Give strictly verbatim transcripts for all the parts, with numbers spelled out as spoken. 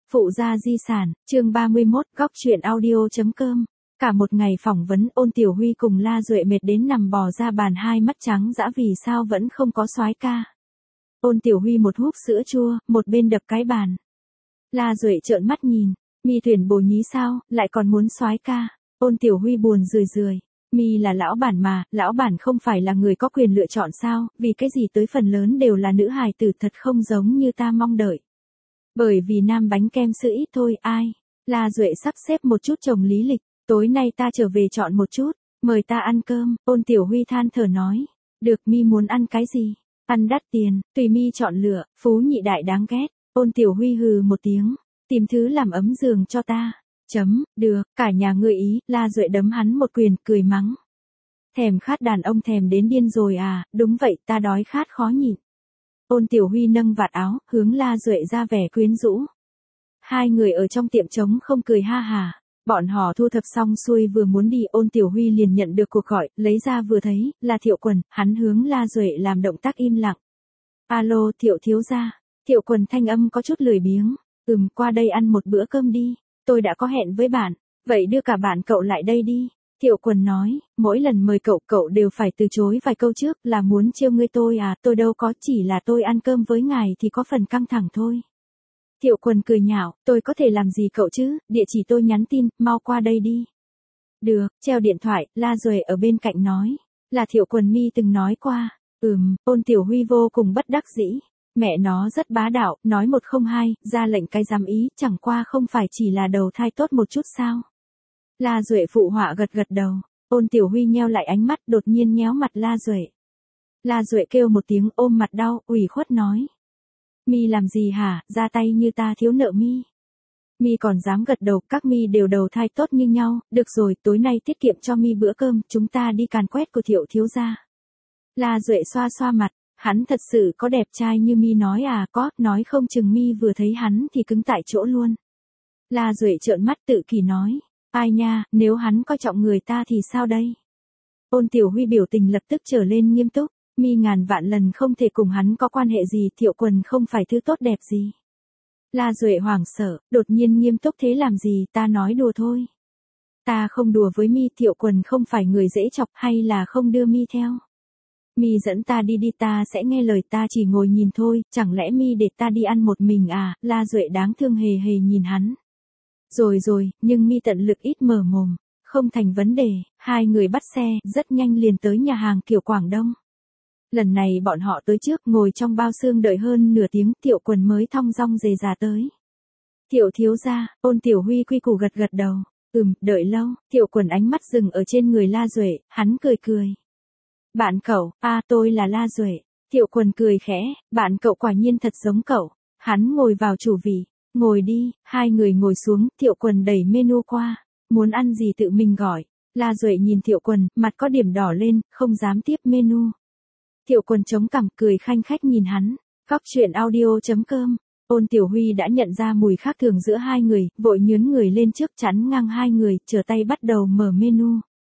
Phụ gia di sản, chương ba mươi mốt, góc truyện audio.com. Cả một ngày phỏng vấn, Ôn Tiểu Huy cùng La Duệ mệt đến nằm bò ra bàn, hai mắt trắng dã vì sao vẫn không có soái ca. Ôn Tiểu Huy một húp sữa chua, một bên đập cái bàn. La Duệ trợn mắt nhìn, mi tuyển bồ nhí sao, lại còn muốn soái ca. Ôn Tiểu Huy buồn rười rười. Mi là lão bản mà, lão bản không phải là người có quyền lựa chọn sao, vì cái gì tới phần lớn đều là nữ hài tử, thật không giống như ta mong đợi. Bởi vì nam bánh kem sữa ít thôi, ai? La Duệ sắp xếp một chút chồng lý lịch, tối nay ta trở về chọn một chút, mời ta ăn cơm. Ôn Tiểu Huy than thở nói, được, mi muốn ăn cái gì? Ăn đắt tiền, tùy mi chọn lựa, phú nhị đại đáng ghét. Ôn Tiểu Huy hừ một tiếng, tìm thứ làm ấm giường cho ta. Chấm, được, cả nhà ngươi ý. La Duệ đấm hắn một quyền, cười mắng. Thèm khát đàn ông thèm đến điên rồi à, đúng vậy, ta đói khát khó nhịn. Ôn Tiểu Huy nâng vạt áo, hướng La Duệ ra vẻ quyến rũ. Hai người ở trong tiệm trống không cười ha hà. Bọn họ thu thập xong xuôi vừa muốn đi, Ôn Tiểu Huy liền nhận được cuộc gọi, lấy ra vừa thấy, là Thiệu Quần, hắn hướng La Duệ làm động tác im lặng. Alo, Thiệu thiếu gia. Thiệu Quần thanh âm có chút lười biếng. Ừm, qua đây ăn một bữa cơm đi, tôi đã có hẹn với bạn, vậy đưa cả bạn cậu lại đây đi. Thiệu Quần nói, mỗi lần mời cậu, cậu đều phải từ chối vài câu trước, là muốn trêu ngươi tôi à, tôi đâu có, chỉ là tôi ăn cơm với ngài thì có phần căng thẳng thôi. Thiệu Quần cười nhạo, tôi có thể làm gì cậu chứ, địa chỉ tôi nhắn tin, mau qua đây đi. Được, treo điện thoại, La Duệ ở bên cạnh nói, là Thiệu Quần mi từng nói qua. Ừm, Ôn Tiểu Huy vô cùng bất đắc dĩ. Mẹ nó rất bá đạo, nói một không hai, ra lệnh cái dám ý, chẳng qua không phải chỉ là đầu thai tốt một chút sao. La Duệ phụ họa gật gật đầu. Ôn Tiểu Huy nheo lại ánh mắt, đột nhiên nhéo mặt La Duệ. La Duệ kêu một tiếng, ôm mặt đau, ủy khuất nói. Mi làm gì hả, ra tay như ta thiếu nợ mi. Mi còn dám gật đầu, các mi đều đầu thai tốt như nhau, được rồi, tối nay tiết kiệm cho mi bữa cơm, chúng ta đi càn quét của Thiệu thiếu gia. La Duệ xoa xoa mặt, hắn thật sự có đẹp trai như mi nói à, có, nói không chừng mi vừa thấy hắn thì cứng tại chỗ luôn. La Duệ trợn mắt tự kỷ nói. Ai nha, nếu hắn coi trọng người ta thì sao đây? Ôn Tiểu Huy biểu tình lập tức trở lên nghiêm túc, mi ngàn vạn lần không thể cùng hắn có quan hệ gì, Thiệu Quần không phải thứ tốt đẹp gì. La Duệ hoảng sợ, đột nhiên nghiêm túc, thế làm gì, ta nói đùa thôi. Ta không đùa với mi, Thiệu Quần không phải người dễ chọc, hay là không đưa mi theo. Mi dẫn ta đi đi, ta sẽ nghe lời, ta chỉ ngồi nhìn thôi, chẳng lẽ mi để ta đi ăn một mình à? La Duệ đáng thương hề hề nhìn hắn. Rồi rồi, nhưng mi tận lực ít mở mồm, không thành vấn đề. Hai người bắt xe, rất nhanh liền tới nhà hàng kiểu Quảng Đông. Lần này bọn họ tới trước, ngồi trong bao xương đợi hơn nửa tiếng, Thiệu Quần mới thong dong dề dà tới. Thiệu thiếu gia. Ôn Tiểu Huy quy củ gật gật đầu. Ừm, đợi lâu. Thiệu Quần ánh mắt dừng ở trên người La Duệ, hắn cười cười. Bạn cậu, a à, tôi là La Duệ. Thiệu Quần cười khẽ, bạn cậu quả nhiên thật giống cậu. Hắn ngồi vào chủ vị. Ngồi đi, hai người ngồi xuống, Thiệu Quần đẩy menu qua, muốn ăn gì tự mình gọi. La Duệ nhìn Thiệu Quần, mặt có điểm đỏ lên, không dám tiếp menu. Thiệu Quần chống cằm, cười khanh khách nhìn hắn. Góc truyện audio.com. Ôn Tiểu Huy đã nhận ra mùi khác thường giữa hai người, vội nhướn người lên trước chắn ngang hai người, trở tay bắt đầu mở menu.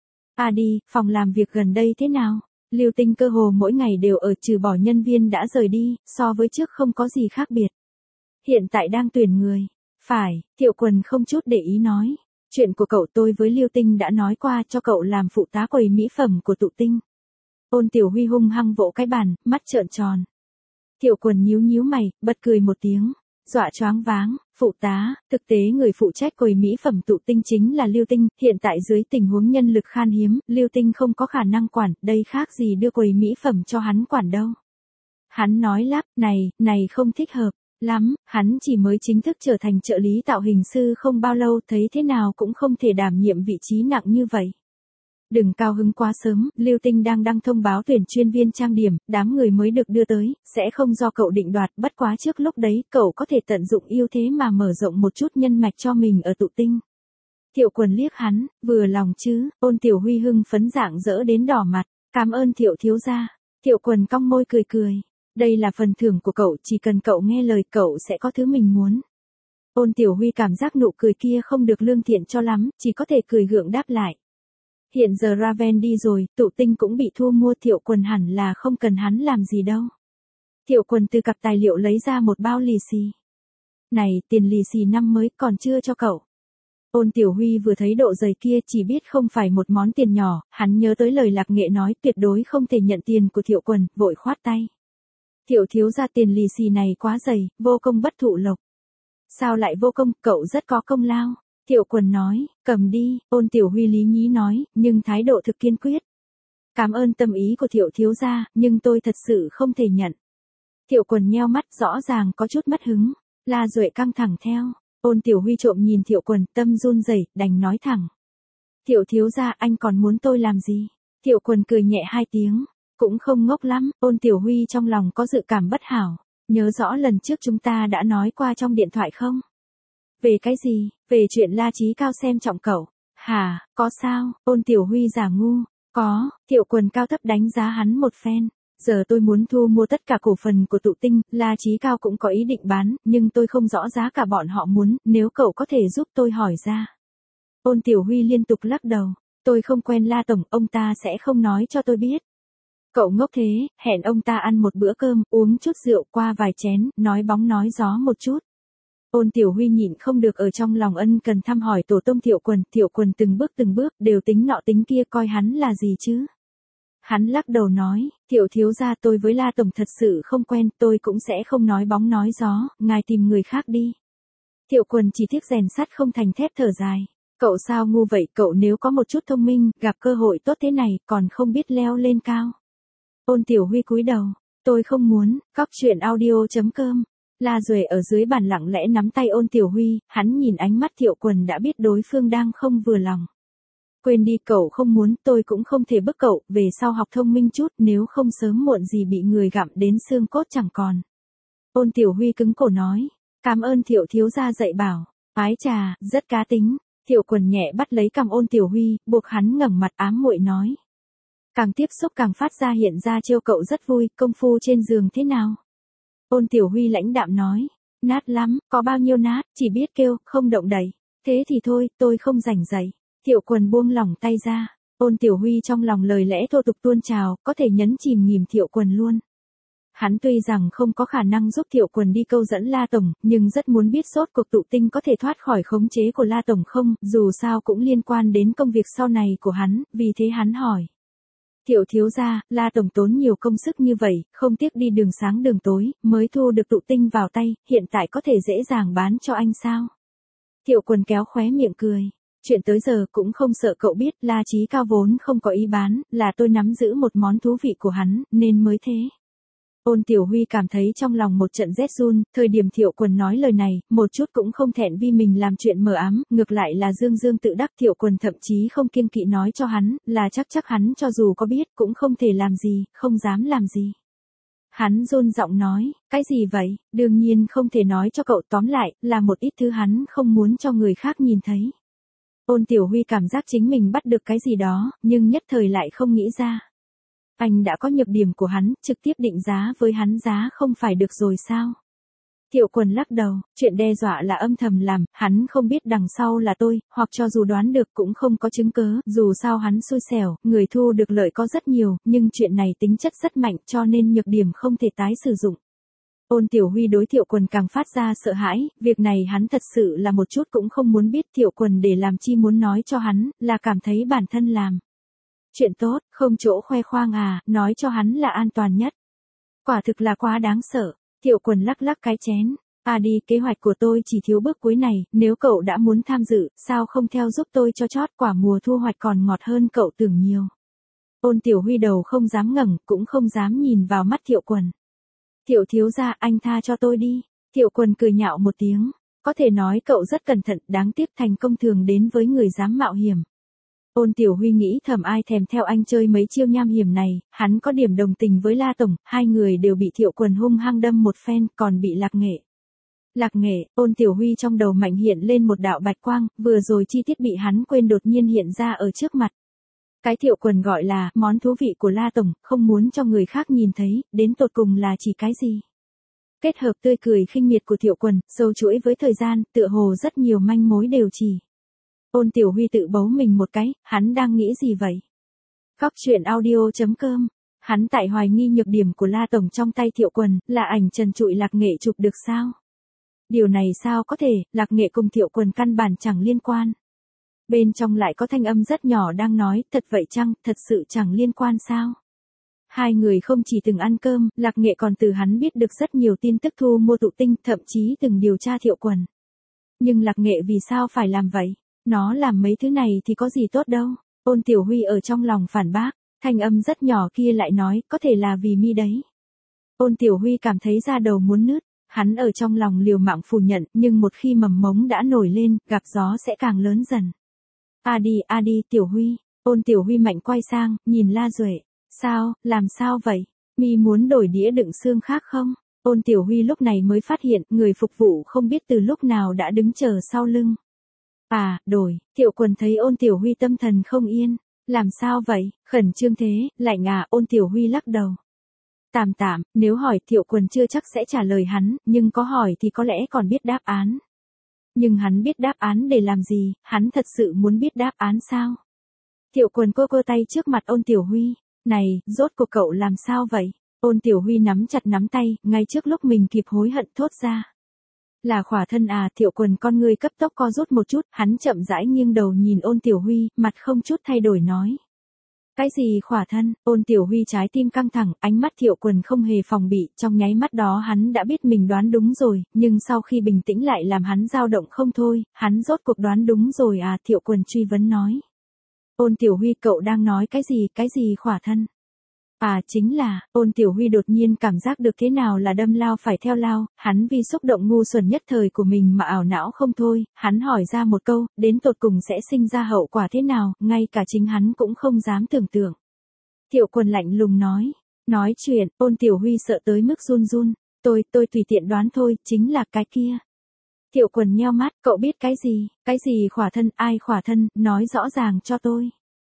À đi, phòng làm việc gần đây thế nào? Lưu Tinh cơ hồ mỗi ngày đều ở, trừ bỏ nhân viên đã rời đi, so với trước không có gì khác biệt. Hiện tại đang tuyển người. Phải, Thiệu Quần không chút để ý nói. Chuyện của cậu tôi với Lưu Tinh đã nói qua, cho cậu làm phụ tá quầy mỹ phẩm của Tụ Tinh. Ôn Tiểu Huy hung hăng vỗ cái bàn, mắt trợn tròn. Thiệu Quần nhíu nhíu mày, bật cười một tiếng. Dọa choáng váng, phụ tá, thực tế người phụ trách quầy mỹ phẩm Tụ Tinh chính là Lưu Tinh, hiện tại dưới tình huống nhân lực khan hiếm, Lưu Tinh không có khả năng quản, đây khác gì đưa quầy mỹ phẩm cho hắn quản đâu. Hắn nói lắp, này, này không thích hợp lắm, hắn chỉ mới chính thức trở thành trợ lý tạo hình sư không bao lâu, thấy thế nào cũng không thể đảm nhiệm vị trí nặng như vậy. Đừng cao hứng quá sớm, Lưu Tinh đang đăng thông báo tuyển chuyên viên trang điểm, đám người mới được đưa tới, sẽ không do cậu định đoạt, bất quá trước lúc đấy, cậu có thể tận dụng ưu thế mà mở rộng một chút nhân mạch cho mình ở Tụ Tinh. Thiệu Quần liếc hắn, vừa lòng chứ. Ôn Tiểu Huy hưng phấn rạng rỡ đến đỏ mặt, cảm ơn Thiệu thiếu gia. Thiệu Quần cong môi cười cười. Đây là phần thưởng của cậu, chỉ cần cậu nghe lời cậu sẽ có thứ mình muốn. Ôn Tiểu Huy cảm giác nụ cười kia không được lương thiện cho lắm, chỉ có thể cười gượng đáp lại. Hiện giờ Raven đi rồi, Tụ Tinh cũng bị thu mua, Thiệu Quần hẳn là không cần hắn làm gì đâu. Thiệu Quần từ cặp tài liệu lấy ra một bao lì xì. Này, tiền lì xì năm mới còn chưa cho cậu. Ôn Tiểu Huy vừa thấy độ dày kia chỉ biết không phải một món tiền nhỏ, hắn nhớ tới lời Lạc Nghệ nói tuyệt đối không thể nhận tiền của Thiệu Quần, vội khoát tay. Thiệu thiếu gia tiền lì xì này quá dày, vô công bất thụ lộc. Sao lại vô công, cậu rất có công lao. Thiệu Quần nói, cầm đi, Ôn Tiểu Huy lý nhí nói, nhưng thái độ thực kiên quyết. Cảm ơn tâm ý của Thiệu thiếu gia, nhưng tôi thật sự không thể nhận. Thiệu Quần nheo mắt rõ ràng có chút mất hứng, La Duệ căng thẳng theo. Ôn Tiểu Huy trộm nhìn Thiệu Quần, tâm run rẩy, đành nói thẳng. Thiệu thiếu gia, anh còn muốn tôi làm gì? Thiệu Quần cười nhẹ hai tiếng, cũng không ngốc lắm. Ôn Tiểu Huy trong lòng có dự cảm bất hảo, nhớ rõ lần trước chúng ta đã nói qua trong điện thoại không? Về cái gì? Về chuyện La Chí Cao xem trọng cậu. Hả, có sao? Ôn Tiểu Huy giả ngu. Có. Thiệu Quần cao thấp đánh giá hắn một phen. Giờ tôi muốn thu mua tất cả cổ phần của Tụ Tinh, La Chí Cao cũng có ý định bán, nhưng tôi không rõ giá cả bọn họ muốn, nếu cậu có thể giúp tôi hỏi ra. Ôn Tiểu Huy liên tục lắc đầu, tôi không quen La Tổng, ông ta sẽ không nói cho tôi biết. Cậu ngốc thế, hẹn ông ta ăn một bữa cơm, uống chút rượu qua vài chén, nói bóng nói gió một chút. Ôn Tiểu Huy nhịn không được ở trong lòng ân cần thăm hỏi tổ tông Thiệu Quần, Thiệu Quần từng bước từng bước, đều tính nọ tính kia coi hắn là gì chứ. Hắn lắc đầu nói, Thiệu thiếu gia tôi với La Tổng thật sự không quen, tôi cũng sẽ không nói bóng nói gió, ngài tìm người khác đi. Thiệu Quần chỉ tiếc rèn sắt không thành thép thở dài. Cậu sao ngu vậy, cậu nếu có một chút thông minh, gặp cơ hội tốt thế này, còn không biết leo lên cao. Ôn Tiểu Huy cúi đầu, tôi không muốn, góc truyện audio chấm com. La Duệ ở dưới bàn lặng lẽ nắm tay Ôn Tiểu Huy, hắn nhìn ánh mắt Thiệu Quần đã biết đối phương đang không vừa lòng. Quên đi, cậu không muốn, tôi cũng không thể bức cậu, về sau học thông minh chút, nếu không sớm muộn gì bị người gặm đến xương cốt chẳng còn. Ôn Tiểu Huy cứng cổ nói, cảm ơn Thiệu thiếu gia dạy bảo, ái trà, rất cá tính. Thiệu Quần nhẹ bắt lấy cằm Ôn Tiểu Huy, buộc hắn ngẩng mặt ám muội nói. Càng tiếp xúc càng phát ra hiện ra trêu cậu rất vui, công phu trên giường thế nào? Ôn Tiểu Huy lãnh đạm nói, nát lắm, có bao nhiêu nát, chỉ biết kêu, không động đậy. Thế thì thôi, tôi không rảnh rầy. Thiệu Quần buông lỏng tay ra, Ôn Tiểu Huy trong lòng lời lẽ thô tục tuôn trào, có thể nhấn chìm nghỉm Thiệu Quần luôn. Hắn tuy rằng không có khả năng giúp Thiệu Quần đi câu dẫn La Tổng, nhưng rất muốn biết sốt cuộc Tụ Tinh có thể thoát khỏi khống chế của La Tổng không, dù sao cũng liên quan đến công việc sau này của hắn, vì thế hắn hỏi. Thiệu thiếu gia, La Tổng tốn nhiều công sức như vậy, không tiếc đi đường sáng đường tối, mới thu được Tụ Tinh vào tay, hiện tại có thể dễ dàng bán cho anh sao? Thiệu Quần kéo khóe miệng cười. Chuyện tới giờ cũng không sợ cậu biết, La Chí Cao vốn không có ý bán, là tôi nắm giữ một món thú vị của hắn, nên mới thế. Ôn Tiểu Huy cảm thấy trong lòng một trận rét run, thời điểm Thiệu Quần nói lời này, một chút cũng không thẹn vì mình làm chuyện mờ ám, ngược lại là dương dương tự đắc. Thiệu Quần thậm chí không kiêng kỵ nói cho hắn, là chắc chắc hắn cho dù có biết cũng không thể làm gì, không dám làm gì. Hắn run giọng nói, cái gì vậy, đương nhiên không thể nói cho cậu, tóm lại, là một ít thứ hắn không muốn cho người khác nhìn thấy. Ôn Tiểu Huy cảm giác chính mình bắt được cái gì đó, nhưng nhất thời lại không nghĩ ra. Anh đã có nhược điểm của hắn, trực tiếp định giá với hắn giá không phải được rồi sao? Thiệu Quần lắc đầu, chuyện đe dọa là âm thầm làm, hắn không biết đằng sau là tôi, hoặc cho dù đoán được cũng không có chứng cớ, dù sao hắn xui xẻo, người thu được lợi có rất nhiều, nhưng chuyện này tính chất rất mạnh cho nên nhược điểm không thể tái sử dụng. Ôn Tiểu Huy đối Thiệu Quần càng phát ra sợ hãi, việc này hắn thật sự là một chút cũng không muốn biết. Thiệu Quần để làm chi muốn nói cho hắn, là cảm thấy bản thân làm chuyện tốt, không chỗ khoe khoang à, nói cho hắn là an toàn nhất. Quả thực là quá đáng sợ. Thiệu Quần lắc lắc cái chén, à đi, kế hoạch của tôi chỉ thiếu bước cuối này, nếu cậu đã muốn tham dự, sao không theo giúp tôi cho chót, quả mùa thu hoạch còn ngọt hơn cậu tưởng nhiều. Ôn Tiểu Huy đầu không dám ngẩng, cũng không dám nhìn vào mắt Thiệu Quần. Thiệu thiếu gia, anh tha cho tôi đi. Thiệu Quần cười nhạo một tiếng, có thể nói cậu rất cẩn thận, đáng tiếc thành công thường đến với người dám mạo hiểm. Ôn Tiểu Huy nghĩ thầm ai thèm theo anh chơi mấy chiêu nham hiểm này, hắn có điểm đồng tình với La Tổng, hai người đều bị Thiệu Quần hung hăng đâm một phen, còn bị Lạc Nghệ. Lạc Nghệ, Ôn Tiểu Huy trong đầu mạnh hiện lên một đạo bạch quang, vừa rồi chi tiết bị hắn quên đột nhiên hiện ra ở trước mặt. Cái Thiệu Quần gọi là món thú vị của La Tổng, không muốn cho người khác nhìn thấy, đến tột cùng là chỉ cái gì? Kết hợp tươi cười khinh miệt của Thiệu Quần, sâu chuỗi với thời gian, tựa hồ rất nhiều manh mối đều chỉ. Ôn Tiểu Huy tự bấu mình một cái, hắn đang nghĩ gì vậy? Góc truyện audio chấm com. Hắn tại hoài nghi nhược điểm của La Tổng trong tay Thiệu Quần, là ảnh trần trụi Lạc Nghệ chụp được sao? Điều này sao có thể, Lạc Nghệ cùng Thiệu Quần căn bản chẳng liên quan. Bên trong lại có thanh âm rất nhỏ đang nói, thật vậy chăng, thật sự chẳng liên quan sao? Hai người không chỉ từng ăn cơm, Lạc Nghệ còn từ hắn biết được rất nhiều tin tức thu mua tụ tinh, thậm chí từng điều tra Thiệu Quần. Nhưng Lạc Nghệ vì sao phải làm vậy? Nó làm mấy thứ này thì có gì tốt đâu. Ôn Tiểu Huy ở trong lòng phản bác, thanh âm rất nhỏ kia lại nói, có thể là vì mi đấy. Ôn Tiểu Huy cảm thấy da đầu muốn nứt, hắn ở trong lòng liều mạng phủ nhận, nhưng một khi mầm mống đã nổi lên, gặp gió sẽ càng lớn dần. A đi, a đi, Tiểu Huy. Ôn Tiểu Huy mạnh quay sang, nhìn La Duệ. Sao, làm sao vậy? Mi muốn đổi đĩa đựng xương khác không? Ôn Tiểu Huy lúc này mới phát hiện, người phục vụ không biết từ lúc nào đã đứng chờ sau lưng. À, đổi, Thiệu Quần thấy Ôn Tiểu Huy tâm thần không yên. Làm sao vậy? Khẩn trương thế, lạnh à, Ôn Tiểu Huy lắc đầu. Tạm tạm, nếu hỏi Thiệu Quần chưa chắc sẽ trả lời hắn, nhưng có hỏi thì có lẽ còn biết đáp án. Nhưng hắn biết đáp án để làm gì, hắn thật sự muốn biết đáp án sao? Thiệu Quần cô cơ tay trước mặt Ôn Tiểu Huy. Này, rốt cuộc cậu làm sao vậy? Ôn Tiểu Huy nắm chặt nắm tay, ngay trước lúc mình kịp hối hận thốt ra. Là khỏa thân à, Thiệu Quần con người cấp tốc co rút một chút, hắn chậm rãi nghiêng đầu nhìn Ôn Tiểu Huy, mặt không chút thay đổi nói. Cái gì khỏa thân? Ôn Tiểu Huy trái tim căng thẳng, ánh mắt Thiệu Quần không hề phòng bị, trong nháy mắt đó hắn đã biết mình đoán đúng rồi, nhưng sau khi bình tĩnh lại làm hắn dao động không thôi, hắn rốt cuộc đoán đúng rồi à, Thiệu Quần truy vấn nói. Ôn Tiểu Huy cậu đang nói cái gì, cái gì khỏa thân? À chính là, Ôn Tiểu Huy đột nhiên cảm giác được thế nào là đâm lao phải theo lao, hắn vì xúc động ngu xuẩn nhất thời của mình mà ảo não không thôi, hắn hỏi ra một câu, đến tột cùng sẽ sinh ra hậu quả thế nào, ngay cả chính hắn cũng không dám tưởng tượng. Thiệu Quần lạnh lùng nói, nói chuyện, Ôn Tiểu Huy sợ tới mức run run, tôi, tôi tùy tiện đoán thôi, chính là cái kia. Thiệu Quần nheo mắt, cậu biết cái gì, cái gì khỏa thân, ai khỏa thân, nói rõ ràng cho tôi.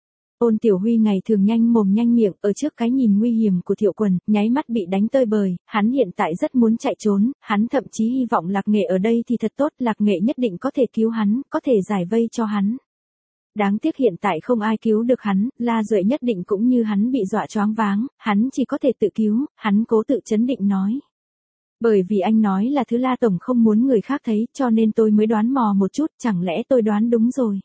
Ôn Tiểu Huy ngày thường nhanh mồm nhanh miệng, ở trước cái nhìn nguy hiểm của Thiệu Quần, nháy mắt bị đánh tơi bời, hắn hiện tại rất muốn chạy trốn, hắn thậm chí hy vọng Lạc Nghệ ở đây thì thật tốt, Lạc Nghệ nhất định có thể cứu hắn, có thể giải vây cho hắn. Đáng tiếc hiện tại không ai cứu được hắn, La Duệ nhất định cũng như hắn bị dọa choáng váng, hắn chỉ có thể tự cứu, hắn cố tự trấn định nói. Bởi vì anh nói là thứ La Tổng không muốn người khác thấy, cho nên tôi mới đoán mò một chút, chẳng lẽ tôi đoán đúng rồi.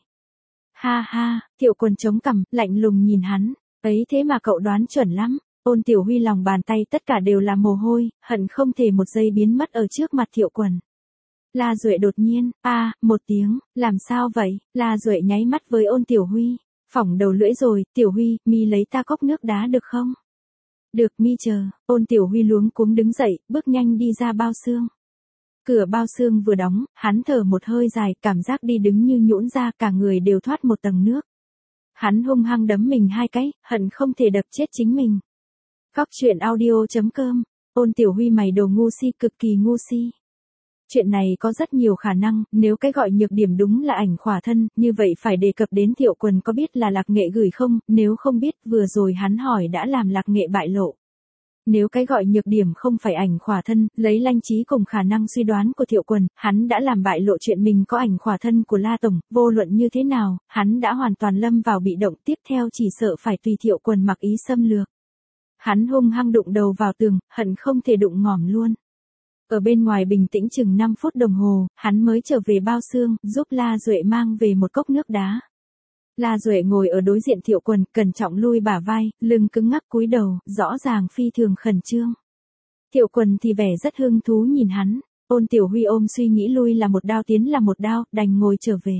Ha ha, Thiệu Quần chống cằm, lạnh lùng nhìn hắn, ấy thế mà cậu đoán chuẩn lắm. Ôn Tiểu Huy lòng bàn tay tất cả đều là mồ hôi, hận không thể một giây biến mất ở trước mặt Thiệu Quần. La Duệ đột nhiên, a, một tiếng, làm sao vậy? La Duệ nháy mắt với Ôn Tiểu Huy, phỏng đầu lưỡi rồi, Tiểu Huy, mi lấy ta cốc nước đá được không? Được, mi chờ. Ôn Tiểu Huy luống cuống đứng dậy, bước nhanh đi ra bao xương. Cửa bao xương vừa đóng, hắn thở một hơi dài, cảm giác đi đứng như nhũn ra, cả người đều thoát một tầng nước. Hắn hung hăng đấm mình hai cái, hận không thể đập chết chính mình. Góc truyện audio chấm com. Ôn Tiểu Huy mày đồ ngu si, cực kỳ ngu si. Chuyện này có rất nhiều khả năng, nếu cái gọi nhược điểm đúng là ảnh khỏa thân, như vậy phải đề cập đến Thiệu Quần có biết là Lạc Nghệ gửi không, nếu không biết vừa rồi hắn hỏi đã làm Lạc Nghệ bại lộ. Nếu cái gọi nhược điểm không phải ảnh khỏa thân, lấy lanh trí cùng khả năng suy đoán của Thiệu Quần, hắn đã làm bại lộ chuyện mình có ảnh khỏa thân của La Tổng, vô luận như thế nào, hắn đã hoàn toàn lâm vào bị động, tiếp theo chỉ sợ phải tùy Thiệu Quần mặc ý xâm lược. Hắn hung hăng đụng đầu vào tường, hận không thể đụng ngỏm luôn. Ở bên ngoài bình tĩnh chừng năm phút đồng hồ, hắn mới trở về bao xương, giúp La Duệ mang về một cốc nước đá. La Duệ ngồi ở đối diện Thiệu Quần, cẩn trọng lui bả vai, lưng cứng ngắc cúi đầu, rõ ràng phi thường khẩn trương. Thiệu Quần thì vẻ rất hứng thú nhìn hắn, Ôn Tiểu Huy ôm suy nghĩ lui là một đao tiến là một đao, đành ngồi trở về.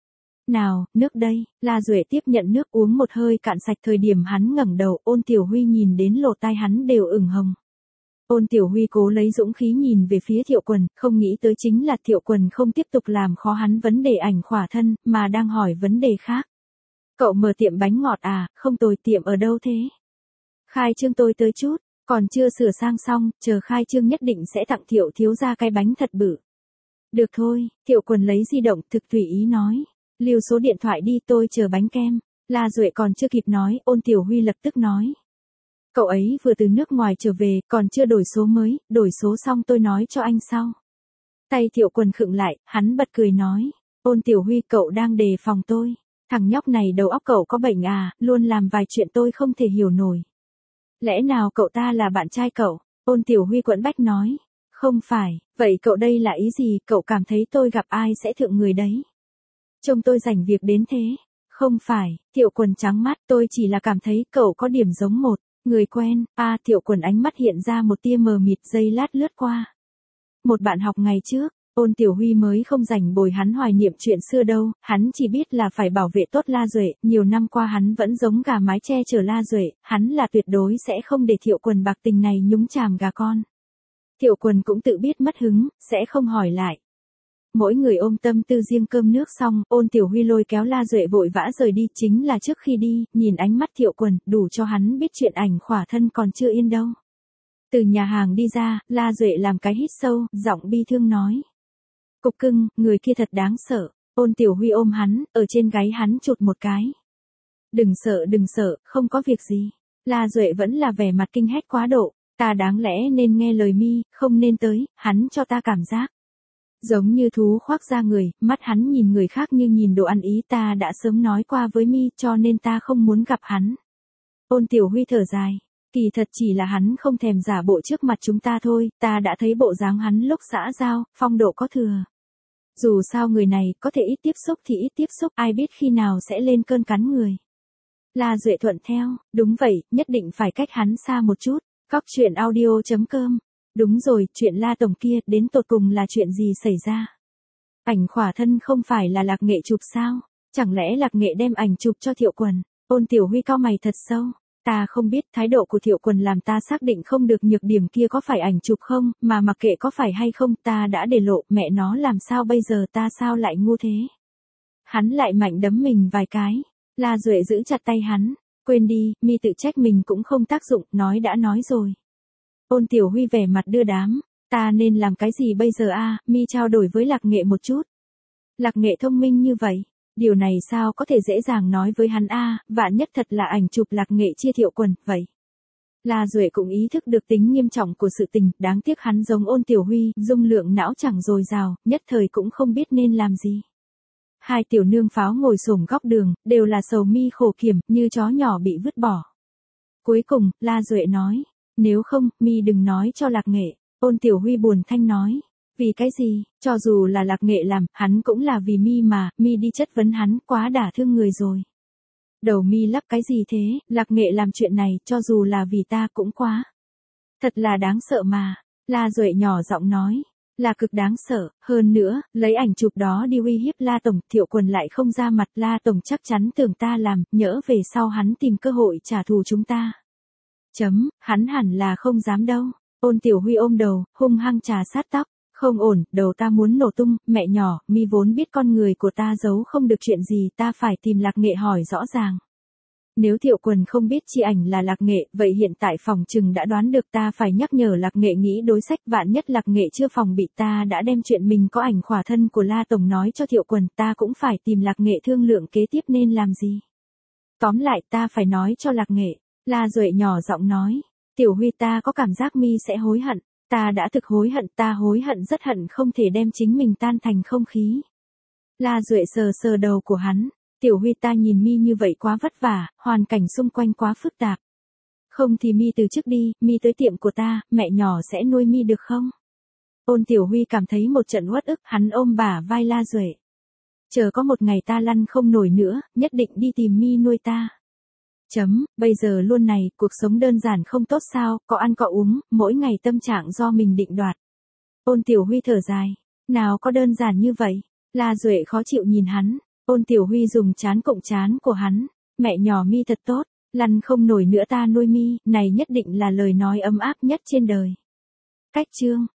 Nào, nước đây, La Duệ tiếp nhận nước uống một hơi cạn sạch, thời điểm hắn ngẩng đầu, Ôn Tiểu Huy nhìn đến lỗ tai hắn đều ửng hồng. Ôn Tiểu Huy cố lấy dũng khí nhìn về phía Thiệu Quần, không nghĩ tới chính là Thiệu Quần không tiếp tục làm khó hắn vấn đề ảnh khỏa thân, mà đang hỏi vấn đề khác. Cậu mở tiệm bánh ngọt à, không tồi, tiệm ở đâu thế? Khai trương tôi tới chút, còn chưa sửa sang xong, chờ khai trương nhất định sẽ tặng Thiệu thiếu gia cái bánh thật bự. Được thôi, Thiệu Quần lấy di động thực tùy ý nói. Lưu số điện thoại đi, tôi chờ bánh kem. La Duệ còn chưa kịp nói, Ôn Tiểu Huy lập tức nói. Cậu ấy vừa từ nước ngoài trở về, còn chưa đổi số mới, đổi số xong tôi nói cho anh sau. Tay Thiệu Quần khựng lại, hắn bật cười nói. Ôn Tiểu Huy, cậu đang đề phòng tôi. Thằng nhóc này đầu óc cậu có bệnh à, luôn làm vài chuyện tôi không thể hiểu nổi. Lẽ nào cậu ta là bạn trai cậu? Ôn Tiểu Huy quẫn bách nói. Không phải, vậy cậu đây là ý gì, cậu cảm thấy tôi gặp ai sẽ thượng người đấy. Trông tôi rảnh việc đến thế. Không phải, Thiệu Quần trắng mắt, tôi chỉ là cảm thấy cậu có điểm giống một người quen. À, Thiệu Quần ánh mắt hiện ra một tia mờ mịt, giây lát lướt qua. Một bạn học ngày trước. Ôn Tiểu Huy mới không rảnh bồi hắn hoài niệm chuyện xưa đâu, hắn chỉ biết là phải bảo vệ tốt La Duệ, nhiều năm qua hắn vẫn giống gà mái che chở La Duệ, hắn là tuyệt đối sẽ không để Thiệu Quần bạc tình này nhúng chàm gà con. Thiệu Quần cũng tự biết mất hứng, sẽ không hỏi lại. Mỗi người ôm tâm tư riêng, cơm nước xong, Ôn Tiểu Huy lôi kéo La Duệ vội vã rời đi, chính là trước khi đi, nhìn ánh mắt Thiệu Quần, đủ cho hắn biết chuyện ảnh khỏa thân còn chưa yên đâu. Từ nhà hàng đi ra, La Duệ làm cái hít sâu, giọng bi thương nói. Cục cưng, người kia thật đáng sợ. Ôn Tiểu Huy ôm hắn, ở trên gáy hắn chụt một cái. Đừng sợ đừng sợ, không có việc gì. La Duệ vẫn là vẻ mặt kinh hét quá độ. Ta đáng lẽ nên nghe lời mi, không nên tới, hắn cho ta cảm giác. Giống như thú khoác ra người, mắt hắn nhìn người khác như nhìn đồ ăn ý, ta đã sớm nói qua với mi cho nên ta không muốn gặp hắn. Ôn Tiểu Huy thở dài. Kỳ thật chỉ là hắn không thèm giả bộ trước mặt chúng ta thôi, ta đã thấy bộ dáng hắn lúc xã giao, phong độ có thừa. Dù sao người này có thể ít tiếp xúc thì ít tiếp xúc, ai biết khi nào sẽ lên cơn cắn người. La Duệ thuận theo, đúng vậy, nhất định phải cách hắn xa một chút. Góc truyện audio chấm com. Đúng rồi, chuyện La Tổng kia, đến tột cùng là chuyện gì xảy ra? Ảnh khỏa thân không phải là Lạc Nghệ chụp sao? Chẳng lẽ Lạc Nghệ đem ảnh chụp cho Thiệu Quần? Ôn Tiểu Huy cau mày thật sâu. Ta không biết, thái độ của Thiệu Quần làm ta xác định không được nhược điểm kia có phải ảnh chụp không, mà mặc kệ có phải hay không, ta đã để lộ, mẹ nó làm sao bây giờ, ta sao lại ngu thế? Hắn lại mạnh đấm mình vài cái. La Duệ giữ chặt tay hắn. Quên đi, mi tự trách mình cũng không tác dụng, nói đã nói rồi. Ôn Tiểu Huy vẻ mặt đưa đám. Ta nên làm cái gì bây giờ a? Mi trao đổi với Lạc Nghệ một chút. Lạc Nghệ thông minh như vậy. Điều này sao có thể dễ dàng nói với hắn a, vạn nhất thật là ảnh chụp Lạc Nghệ chia Thiệu Quần, vậy. La Duệ cũng ý thức được tính nghiêm trọng của sự tình, đáng tiếc hắn giống Ôn Tiểu Huy, dung lượng não chẳng dồi dào, nhất thời cũng không biết nên làm gì. Hai tiểu nương pháo ngồi xổm góc đường, đều là sầu mi khổ kiểm, như chó nhỏ bị vứt bỏ. Cuối cùng, La Duệ nói, nếu không, mi đừng nói cho Lạc Nghệ. Ôn Tiểu Huy buồn thanh nói. Vì cái gì, cho dù là Lạc Nghệ làm, hắn cũng là vì mi mà, mi đi chất vấn hắn, quá đả thương người rồi. Đầu mi lắp cái gì thế, Lạc Nghệ làm chuyện này, cho dù là vì ta cũng quá. Thật là đáng sợ mà. La Duệ nhỏ giọng nói. Là cực đáng sợ, hơn nữa, lấy ảnh chụp đó đi uy hiếp La Tổng, Thiệu Quần lại không ra mặt, La Tổng chắc chắn tưởng ta làm, nhỡ về sau hắn tìm cơ hội trả thù chúng ta. Chấm, hắn hẳn là không dám đâu. Ôn Tiểu Huy ôm đầu, hung hăng trà sát tóc. Không ổn, đầu ta muốn nổ tung, mẹ nhỏ, mi vốn biết con người của ta giấu không được chuyện gì, ta phải tìm Lạc Nghệ hỏi rõ ràng. Nếu Thiệu Quần không biết chi ảnh là Lạc Nghệ, vậy hiện tại phòng trừng đã đoán được, ta phải nhắc nhở Lạc Nghệ nghĩ đối sách, vạn nhất Lạc Nghệ chưa phòng bị, ta đã đem chuyện mình có ảnh khỏa thân của La Tổng nói cho Thiệu Quần, ta cũng phải tìm Lạc Nghệ thương lượng kế tiếp nên làm gì. Tóm lại ta phải nói cho Lạc Nghệ. La Duệ nhỏ giọng nói. Tiểu Huy, ta có cảm giác mi sẽ hối hận. Ta đã thực hối hận, ta hối hận rất hận không thể đem chính mình tan thành không khí. La Duệ sờ sờ đầu của hắn. Tiểu Huy, ta nhìn mi như vậy quá vất vả, hoàn cảnh xung quanh quá phức tạp. Không thì mi từ trước đi, mi tới tiệm của ta, mẹ nhỏ sẽ nuôi mi được không? Ôn Tiểu Huy cảm thấy một trận uất ức, hắn ôm bả vai La Duệ. Chờ có một ngày ta lăn không nổi nữa, nhất định đi tìm mi nuôi ta. Chấm, bây giờ luôn này, cuộc sống đơn giản không tốt sao, có ăn có uống, mỗi ngày tâm trạng do mình định đoạt. Ôn Tiểu Huy thở dài. Nào có đơn giản như vậy? La Duệ khó chịu nhìn hắn. Ôn Tiểu Huy dùng trán cộng trán của hắn. Mẹ nhỏ mi thật tốt, lăn không nổi nữa ta nuôi mi, này nhất định là lời nói ấm áp nhất trên đời. Cách chương.